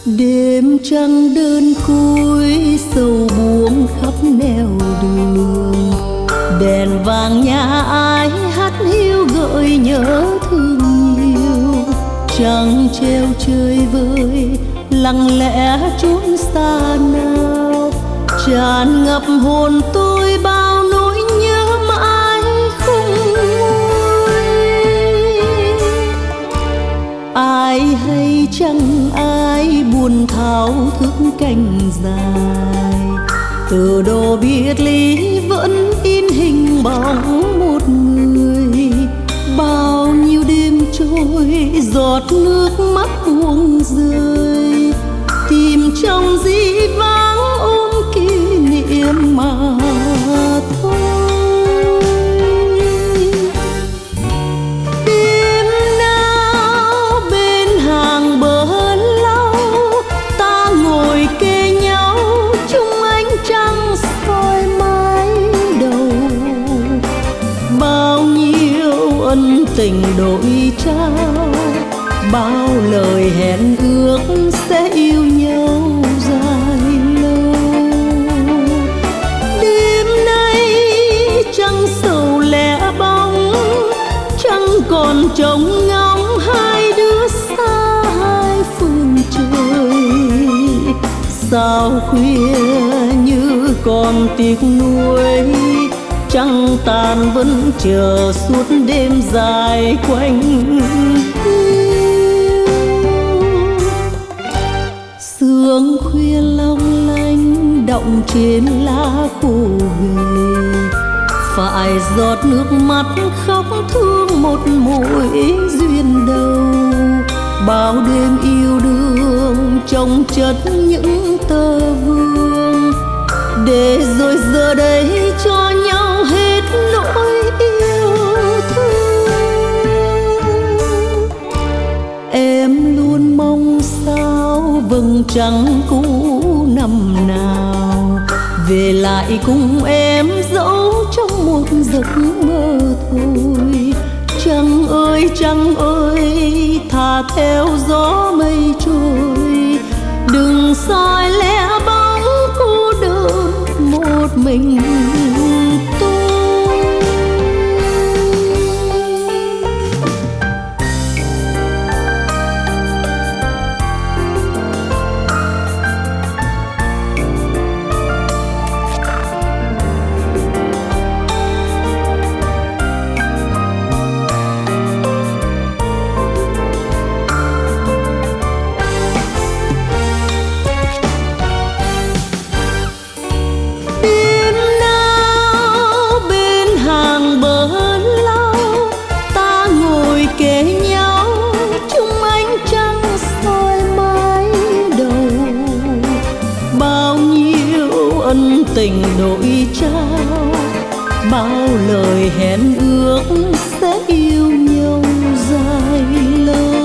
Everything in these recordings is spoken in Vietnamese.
Đêm trăng đơn côi sầu buông khắp nẻo đường, đèn vàng nhà ai hát hiu gợi nhớ thương nhiều. Trăng treo chơi vơi lặng lẽ chốn xa nào, tràn ngập hồn tôi bao nỗi nhớ mãi không nguôi. Ai hay chẳng ai buồn thao thức cành dài, từ đồ biệt ly vẫn in hình bóng một người. Bao nhiêu đêm trôi giọt nước mắt buông rơi, tìm trong dĩ vãng ôm kỷ niệm mà thôi. Đêm nào bên hàng bờ lau, ta ngồi kề nhau chung ánh trăng soi mái đầu. Bao nhiêu ân tình đổi trao, bao lời hẹn ước sẽ yêu nhau dài lâu. Đêm nay trăng sầu lẻ bóng, trăng còn trông ngóng hai đứa xa hai phương trời. Sao khuya như còn tiếc nuối, trăng tàn vẫn chờ suốt đêm dài quanh hiu. Sương khuya long lanh động trên lá khô gầy, phải giọt nước mắt khóc thương một mối duyên đầu. Bao đêm yêu đương trông chất những tơ vương, để rồi giờ đây cho nhau hết nỗi yêu thương. Em luôn mong sao vầng trăng cũ năm nào về lại cùng em dẫu trong một giấc mơ thôi. Trăng ơi thả theo gió mây trôi, đừng soi lẻ bóng cô đơn một mình tôi. Tình đổi trao, bao lời hẹn ước sẽ yêu nhau dài lâu.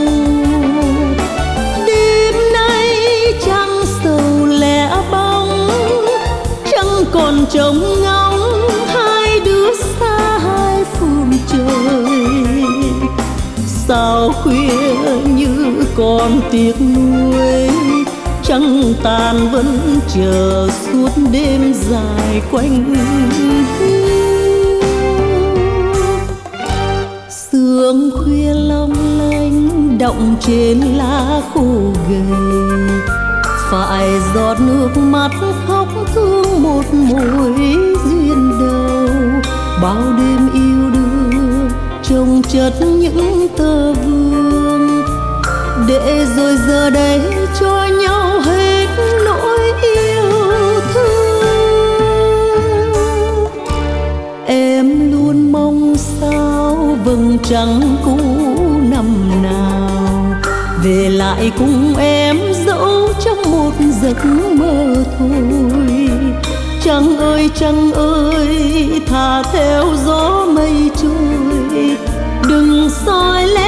Đêm nay trăng sầu lẻ bóng, trăng còn trông ngóng hai đứa xa hai phương trời. Sao khuya như còn tiếc nuối, trăng tàn vẫn chờ suốt đêm dài quanh hiu. Sương khuya long lanh động trên lá khô gầy, phải giọt nước mắt khóc thương một mối duyên đầu. Bao đêm yêu đương trông chất những tơ vương, để rồi giờ đây cho nhau hết nỗi yêu thương. Em luôn mong sao vầng trăng cũ năm nào về lại cùng em dẫu trong một giấc mơ thôi. Trăng ơi thả theo gió mây trôi, đừng soi lẻ